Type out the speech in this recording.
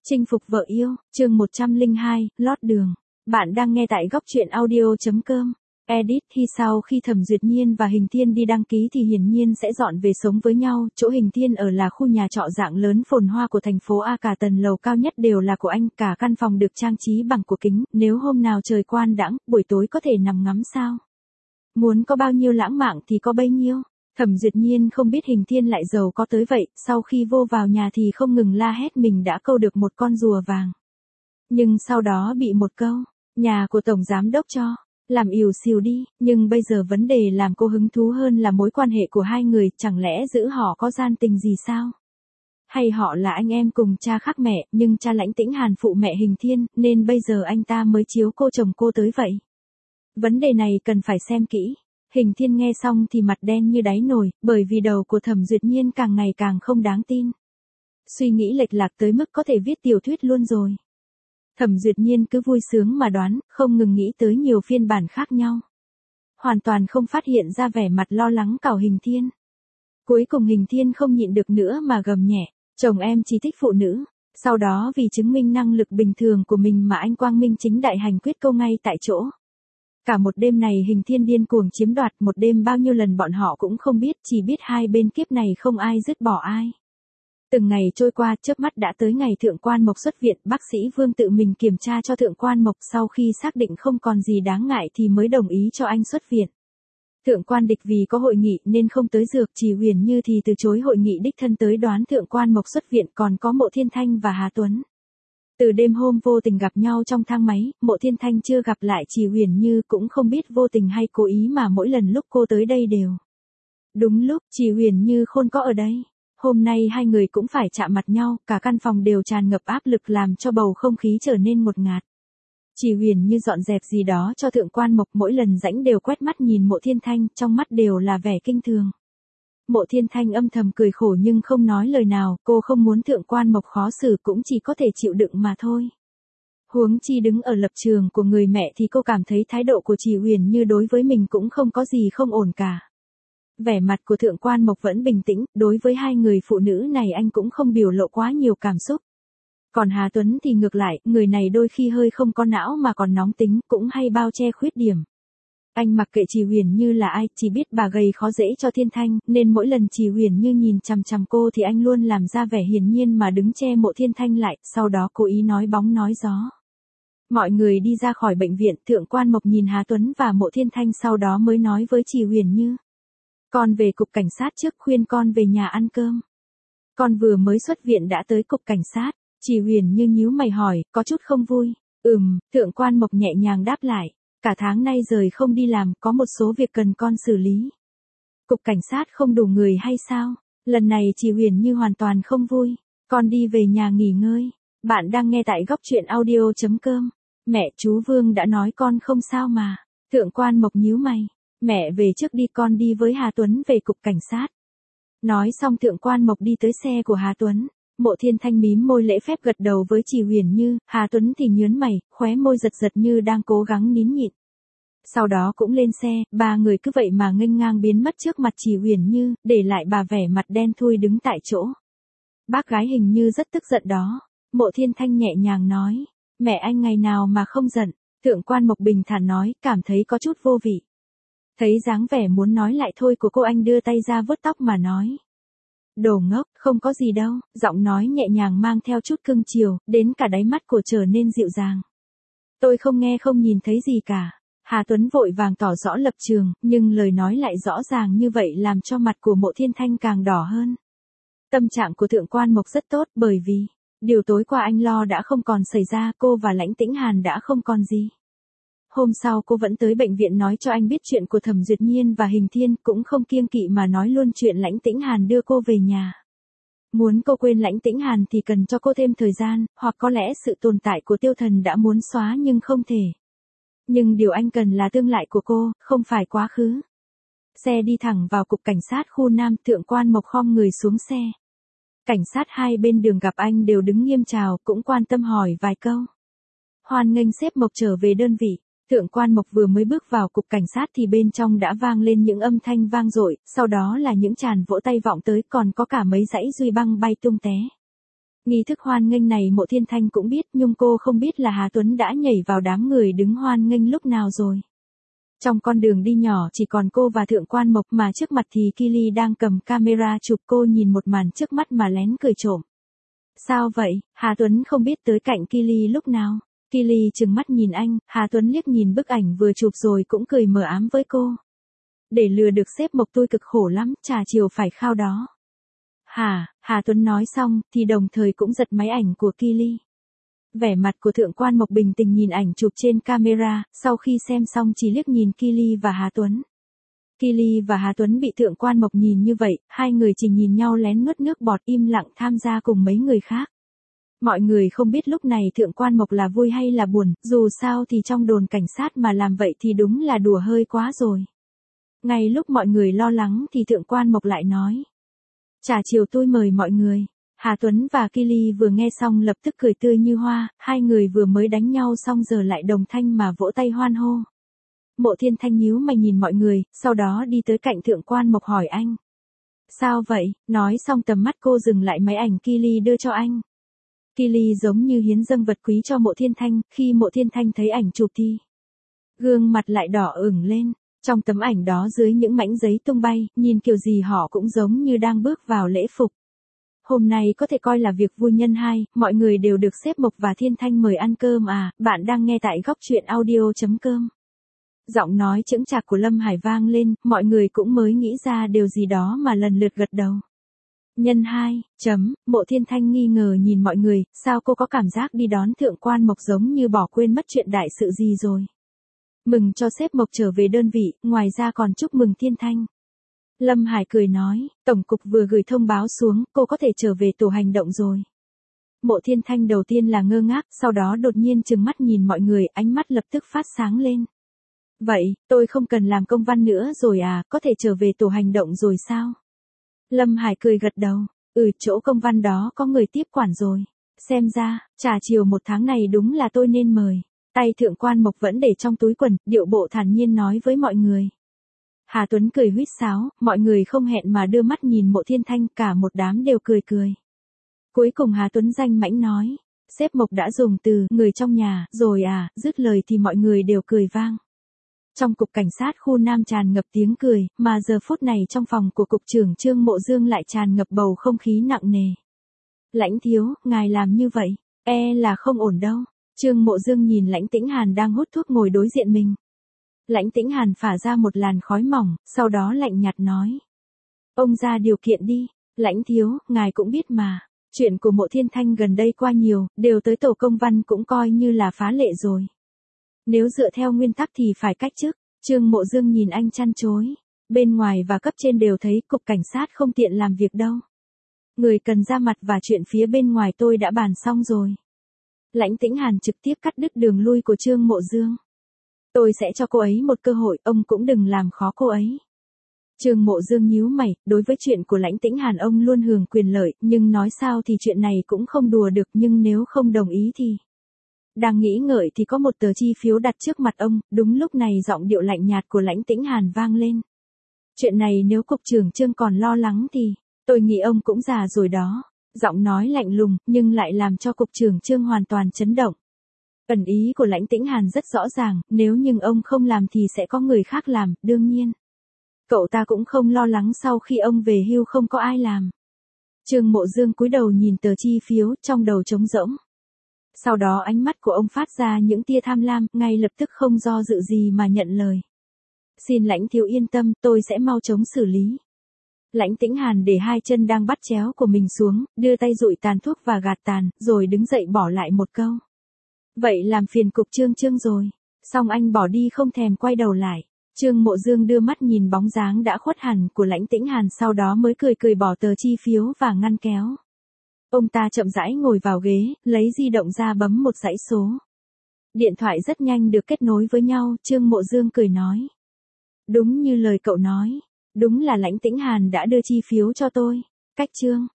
Chinh phục vợ yêu, chương 102, lót đường. Bạn đang nghe tại góc truyện audio.com. Edit khi sau khi Thẩm Duyệt Nhiên và Hình Thiên đi đăng ký thì hiển nhiên sẽ dọn về sống với nhau, chỗ Hình Thiên ở là khu nhà trọ dạng lớn phồn hoa của thành phố A, cả tầng lầu cao nhất đều là của anh, cả căn phòng được trang trí bằng cổ kính, nếu hôm nào trời quang đãng, buổi tối có thể nằm ngắm sao. Muốn có bao nhiêu lãng mạn thì có bấy nhiêu. Thẩm Duyệt Nhiên không biết Hình Thiên lại giàu có tới vậy, sau khi vô vào nhà thì không ngừng la hét mình đã câu được một con rùa vàng. Nhưng sau đó bị một câu, nhà của Tổng Giám Đốc cho, làm ỉu xìu đi, nhưng bây giờ vấn đề làm cô hứng thú hơn là mối quan hệ của hai người, chẳng lẽ giữa họ có gian tình gì sao? Hay họ là anh em cùng cha khác mẹ, nhưng cha Lãnh Tĩnh Hàn phụ mẹ Hình Thiên, nên bây giờ anh ta mới chiếu cô chồng cô tới vậy? Vấn đề này cần phải xem kỹ. Hình Thiên nghe xong thì mặt đen như đáy nồi, bởi vì đầu của Thẩm Duyệt Nhiên càng ngày càng không đáng tin. Suy nghĩ lệch lạc tới mức có thể viết tiểu thuyết luôn rồi. Thẩm Duyệt Nhiên cứ vui sướng mà đoán, không ngừng nghĩ tới nhiều phiên bản khác nhau. Hoàn toàn không phát hiện ra vẻ mặt lo lắng của Hình Thiên. Cuối cùng Hình Thiên không nhịn được nữa mà gầm nhẹ, chồng em chỉ thích phụ nữ. Sau đó vì chứng minh năng lực bình thường của mình mà anh quang minh chính đại hành quyết câu ngay tại chỗ. Cả một đêm này Hình Thiên điên cuồng chiếm đoạt, một đêm bao nhiêu lần bọn họ cũng không biết, chỉ biết hai bên kiếp này không ai dứt bỏ ai. Từng ngày trôi qua, chớp mắt đã tới ngày Thượng Quan Mộc xuất viện, bác sĩ Vương tự mình kiểm tra cho Thượng Quan Mộc, sau khi xác định không còn gì đáng ngại thì mới đồng ý cho anh xuất viện. Thượng Quan Địch vì có hội nghị nên không tới dược, chỉ Huyền Như thì từ chối hội nghị đích thân tới đón Thượng Quan Mộc xuất viện, còn có Mộ Thiên Thanh và Hà Tuấn. Từ đêm hôm vô tình gặp nhau trong thang máy, Mộ Thiên Thanh chưa gặp lại Trì Huyền Như, cũng không biết vô tình hay cố ý mà mỗi lần lúc cô tới đây đều. Đúng lúc Trì Huyền Như khôn có ở đây. Hôm nay hai người cũng phải chạm mặt nhau, cả căn phòng đều tràn ngập áp lực làm cho bầu không khí trở nên ngột ngạt. Trì Huyền Như dọn dẹp gì đó cho Thượng Quan Mộc, mỗi lần rãnh đều quét mắt nhìn Mộ Thiên Thanh, trong mắt đều là vẻ kinh thường. Mộ Thiên Thanh âm thầm cười khổ nhưng không nói lời nào, cô không muốn Thượng Quan Mộc khó xử cũng chỉ có thể chịu đựng mà thôi. Huống chi đứng ở lập trường của người mẹ thì cô cảm thấy thái độ của Trì Huyền Như đối với mình cũng không có gì không ổn cả. Vẻ mặt của Thượng Quan Mộc vẫn bình tĩnh, đối với hai người phụ nữ này anh cũng không biểu lộ quá nhiều cảm xúc. Còn Hà Tuấn thì ngược lại, người này đôi khi hơi không có não mà còn nóng tính, cũng hay bao che khuyết điểm. Anh mặc kệ Trì Huyền Như là ai, chỉ biết bà gầy khó dễ cho Thiên Thanh, nên mỗi lần Trì Huyền Như nhìn chằm chằm cô thì anh luôn làm ra vẻ hiển nhiên mà đứng che Mộ Thiên Thanh lại, sau đó cố ý nói bóng nói gió. Mọi người đi ra khỏi bệnh viện, Thượng Quan Mộc nhìn Hà Tuấn và Mộ Thiên Thanh sau đó mới nói với Trì Huyền Như. Con về cục cảnh sát trước, khuyên con về nhà ăn cơm. Con vừa mới xuất viện đã tới cục cảnh sát. Trì Huyền Như nhíu mày hỏi, có chút không vui. Thượng Quan Mộc nhẹ nhàng đáp lại. Cả tháng nay rời không đi làm, có một số việc cần con xử lý. Cục cảnh sát không đủ người hay sao? Lần này Trì Huyền Như hoàn toàn không vui. Con đi về nhà nghỉ ngơi. Bạn đang nghe tại góc truyện audio.com. Mẹ, chú Vương đã nói con không sao mà. Thượng Quan Mộc nhíu mày. Mẹ về trước đi, con đi với Hà Tuấn về cục cảnh sát. Nói xong Thượng Quan Mộc đi tới xe của Hà Tuấn. Mộ Thiên Thanh mím môi lễ phép gật đầu với Trì Huyền Như, Hà Tuấn thì nhớn mày, khóe môi giật giật như đang cố gắng nín nhịn. Sau đó cũng lên xe, ba người cứ vậy mà nghênh ngang biến mất trước mặt Trì Huyền Như, để lại bà vẻ mặt đen thui đứng tại chỗ. Bác gái hình như rất tức giận đó. Mộ Thiên Thanh nhẹ nhàng nói, mẹ anh ngày nào mà không giận. Thượng Quan Mộc bình thản nói, cảm thấy có chút vô vị. Thấy dáng vẻ muốn nói lại thôi của cô, anh đưa tay ra vuốt tóc mà nói. Đồ ngốc, không có gì đâu, giọng nói nhẹ nhàng mang theo chút cưng chiều, đến cả đáy mắt của trở nên dịu dàng. Tôi không nghe không nhìn thấy gì cả. Hà Tuấn vội vàng tỏ rõ lập trường, nhưng lời nói lại rõ ràng như vậy làm cho mặt của Mộ Thiên Thanh càng đỏ hơn. Tâm trạng của Thượng Quan Mộc rất tốt, bởi vì điều tối qua anh lo đã không còn xảy ra, cô và Lãnh Tĩnh Hàn đã không còn gì. Hôm sau cô vẫn tới bệnh viện nói cho anh biết chuyện của Thẩm Duyệt Nhiên và Hình Thiên, cũng không kiêng kỵ mà nói luôn chuyện Lãnh Tĩnh Hàn đưa cô về nhà. Muốn cô quên Lãnh Tĩnh Hàn thì cần cho cô thêm thời gian, hoặc có lẽ sự tồn tại của Tiêu Thần đã muốn xóa nhưng không thể. Nhưng điều anh cần là tương lai của cô, không phải quá khứ. Xe đi thẳng vào cục cảnh sát khu Nam, Thượng Quan Mộc khom người xuống xe. Cảnh sát hai bên đường gặp anh đều đứng nghiêm chào, cũng quan tâm hỏi vài câu. Hoan nghênh sếp Mộc trở về đơn vị. Thượng Quan Mộc vừa mới bước vào cục cảnh sát thì bên trong đã vang lên những âm thanh vang dội, sau đó là những tràng vỗ tay vọng tới, còn có cả mấy dãy duy băng bay tung té. Nghi thức hoan nghênh này Mộ Thiên Thanh cũng biết, nhưng cô không biết là Hà Tuấn đã nhảy vào đám người đứng hoan nghênh lúc nào rồi. Trong con đường đi nhỏ chỉ còn cô và Thượng Quan Mộc, mà trước mặt thì Kylie đang cầm camera chụp. Cô nhìn một màn trước mắt mà lén cười trộm. Sao vậy? Hà Tuấn không biết tới cạnh Kylie lúc nào. Kylie trừng mắt nhìn anh, Hà Tuấn liếc nhìn bức ảnh vừa chụp rồi cũng cười mờ ám với cô. Để lừa được sếp Mộc tôi cực khổ lắm, trà chiều phải khao đó. Hà Tuấn nói xong thì đồng thời cũng giật máy ảnh của Kylie. Vẻ mặt của Thượng Quan Mộc bình tĩnh nhìn ảnh chụp trên camera, sau khi xem xong chỉ liếc nhìn Kylie và Hà Tuấn. Kylie và Hà Tuấn bị Thượng Quan Mộc nhìn như vậy, hai người chỉ nhìn nhau lén nuốt nước bọt im lặng tham gia cùng mấy người khác. Mọi người không biết lúc này Thượng Quan Mộc là vui hay là buồn, dù sao thì trong đồn cảnh sát mà làm vậy thì đúng là đùa hơi quá rồi. Ngay lúc mọi người lo lắng thì Thượng Quan Mộc lại nói. Trà chiều tôi mời mọi người. Hà Tuấn và Kylie vừa nghe xong lập tức cười tươi như hoa, hai người vừa mới đánh nhau xong giờ lại đồng thanh mà vỗ tay hoan hô. Mộ Thiên Thanh nhíu mày nhìn mọi người, sau đó đi tới cạnh Thượng Quan Mộc hỏi anh. Sao vậy? Nói xong tầm mắt cô dừng lại máy ảnh Kylie đưa cho anh. Kylie giống như hiến dâng vật quý cho Mộ Thiên Thanh, khi Mộ Thiên Thanh thấy ảnh chụp thì gương mặt lại đỏ ửng lên. Trong tấm ảnh đó dưới những mảnh giấy tung bay, nhìn kiểu gì họ cũng giống như đang bước vào lễ phục. Hôm nay có thể coi là việc vui nhân 2, mọi người đều được sếp Mộc và Thiên Thanh mời ăn cơm à, bạn đang nghe tại góc truyện audio.com. Giọng nói chững chạc của Lâm Hải vang lên, mọi người cũng mới nghĩ ra điều gì đó mà lần lượt gật đầu. Nhân 2, Mộ Thiên Thanh nghi ngờ nhìn mọi người, sao cô có cảm giác đi đón Thượng Quan Mộc giống như bỏ quên mất chuyện đại sự gì rồi. Mừng cho sếp Mộc trở về đơn vị, ngoài ra còn chúc mừng Thiên Thanh. Lâm Hải cười nói, Tổng cục vừa gửi thông báo xuống, cô có thể trở về tổ hành động rồi. Mộ Thiên Thanh đầu tiên là ngơ ngác, sau đó đột nhiên trừng mắt nhìn mọi người, ánh mắt lập tức phát sáng lên. Vậy, tôi không cần làm công văn nữa rồi à, có thể trở về tổ hành động rồi sao? Lâm Hải cười gật đầu, chỗ công văn đó có người tiếp quản rồi. Xem ra, trà chiều một tháng này đúng là tôi nên mời. Tay Thượng Quan Mộc vẫn để trong túi quần, điệu bộ thản nhiên nói với mọi người. Hà Tuấn cười huýt sáo, mọi người không hẹn mà đưa mắt nhìn Mộ Thiên Thanh, cả một đám đều cười cười. Cuối cùng Hà Tuấn danh mãnh nói, sếp Mộc đã dùng từ người trong nhà rồi à, dứt lời thì mọi người đều cười vang. Trong cục cảnh sát khu Nam tràn ngập tiếng cười, mà giờ phút này trong phòng của cục trưởng Trương Mộ Dương lại tràn ngập bầu không khí nặng nề. Lãnh thiếu, ngài làm như vậy, là không ổn đâu. Trương Mộ Dương nhìn Lãnh Tĩnh Hàn đang hút thuốc ngồi đối diện mình. Lãnh Tĩnh Hàn phả ra một làn khói mỏng, sau đó lạnh nhạt nói. Ông ra điều kiện đi, Lãnh thiếu, ngài cũng biết mà. Chuyện của Mộ Thiên Thanh gần đây qua nhiều, đều tới tổ công văn cũng coi như là phá lệ rồi. Nếu dựa theo nguyên tắc thì phải cách chức. Trương Mộ Dương nhìn anh chăn chối. Bên ngoài và cấp trên đều thấy cục cảnh sát không tiện làm việc đâu. Người cần ra mặt và chuyện phía bên ngoài tôi đã bàn xong rồi. Lãnh Tĩnh Hàn trực tiếp cắt đứt đường lui của Trương Mộ Dương. Tôi sẽ cho cô ấy một cơ hội, ông cũng đừng làm khó cô ấy. Trương Mộ Dương nhíu mày, đối với chuyện của Lãnh Tĩnh Hàn ông luôn hưởng quyền lợi, nhưng nói sao thì chuyện này cũng không đùa được, nhưng nếu không đồng ý thì... Đang nghĩ ngợi thì có một tờ chi phiếu đặt trước mặt ông, đúng lúc này giọng điệu lạnh nhạt của Lãnh Tĩnh Hàn vang lên. Chuyện này nếu cục trưởng Trương còn lo lắng thì, tôi nghĩ ông cũng già rồi đó. Giọng nói lạnh lùng, nhưng lại làm cho cục trưởng Trương hoàn toàn chấn động. Ẩn ý của Lãnh Tĩnh Hàn rất rõ ràng, nếu nhưng ông không làm thì sẽ có người khác làm, đương nhiên. Cậu ta cũng không lo lắng sau khi ông về hưu không có ai làm. Trương Mộ Dương cúi đầu nhìn tờ chi phiếu, trong đầu trống rỗng. Sau đó ánh mắt của ông phát ra những tia tham lam, ngay lập tức không do dự gì mà nhận lời. Xin Lãnh thiếu yên tâm, tôi sẽ mau chóng xử lý. Lãnh Tĩnh Hàn để hai chân đang bắt chéo của mình xuống, đưa tay dụi tàn thuốc và gạt tàn, rồi đứng dậy bỏ lại một câu. Vậy làm phiền cục Trương rồi. Xong anh bỏ đi không thèm quay đầu lại. Trương Mộ Dương đưa mắt nhìn bóng dáng đã khuất hẳn của Lãnh Tĩnh Hàn, sau đó mới cười bỏ tờ chi phiếu và ngăn kéo. Ông ta chậm rãi ngồi vào ghế, lấy di động ra bấm một dãy số. Điện thoại rất nhanh được kết nối với nhau, Trương Mộ Dương cười nói. Đúng như lời cậu nói, đúng là Lãnh Tĩnh Hàn đã đưa chi phiếu cho tôi. Cách Trương